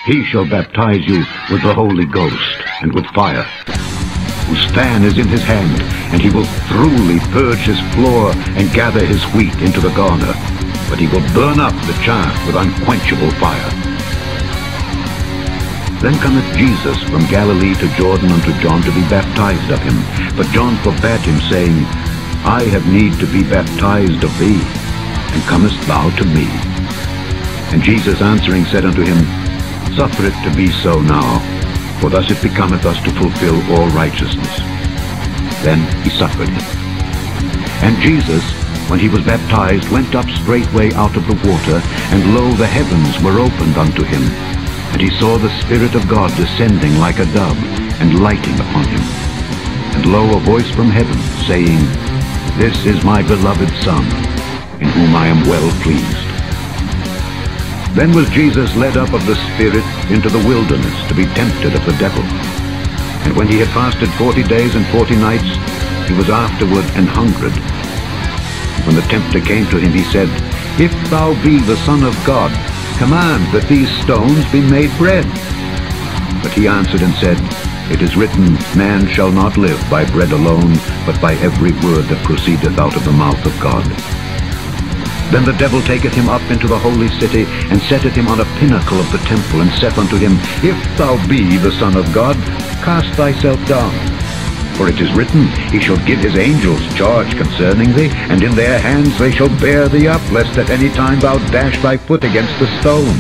He shall baptize you with the Holy Ghost and with fire, whose fan is in his hand, and he will thoroughly purge his floor and gather his wheat into the garner, but he will burn up the chaff with unquenchable fire. Then cometh Jesus from Galilee to Jordan unto John to be baptized of him. But John forbade him, saying, I have need to be baptized of thee, and comest thou to me? And Jesus answering said unto him, Suffer it to be so now, for thus it becometh us to fulfill all righteousness. Then he suffered him. And Jesus, when he was baptized, went up straightway out of the water, and lo, the heavens were opened unto him. And he saw the Spirit of God descending like a dove, and lighting upon him. And lo, a voice from heaven, saying, This is my beloved Son, in whom I am well pleased. Then was Jesus led up of the Spirit into the wilderness to be tempted of the devil. And when he had fasted 40 days and 40 nights, he was afterward an hungered. When the tempter came to him, he said, If thou be the Son of God, command that these stones be made bread. But he answered and said, It is written, Man shall not live by bread alone, but by every word that proceedeth out of the mouth of God. Then the devil taketh him up into the holy city, and setteth him on a pinnacle of the temple, and saith unto him, If thou be the Son of God, cast thyself down. For it is written, He shall give his angels charge concerning thee, and in their hands they shall bear thee up, lest at any time thou dash thy foot against a stone.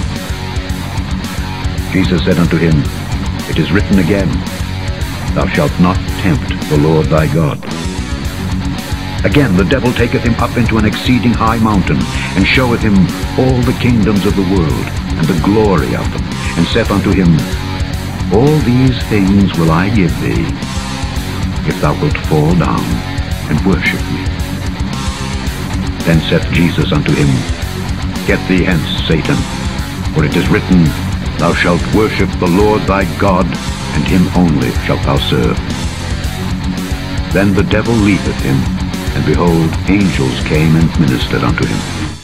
Jesus said unto him, It is written again, Thou shalt not tempt the Lord thy God. Again the devil taketh him up into an exceeding high mountain, and showeth him all the kingdoms of the world, and the glory of them, and saith unto him, All these things will I give thee, if thou wilt fall down and worship me. Then saith Jesus unto him, Get thee hence, Satan, for it is written, Thou shalt worship the Lord thy God, and him only shalt thou serve. Then the devil leaveth him, and behold, angels came and ministered unto him.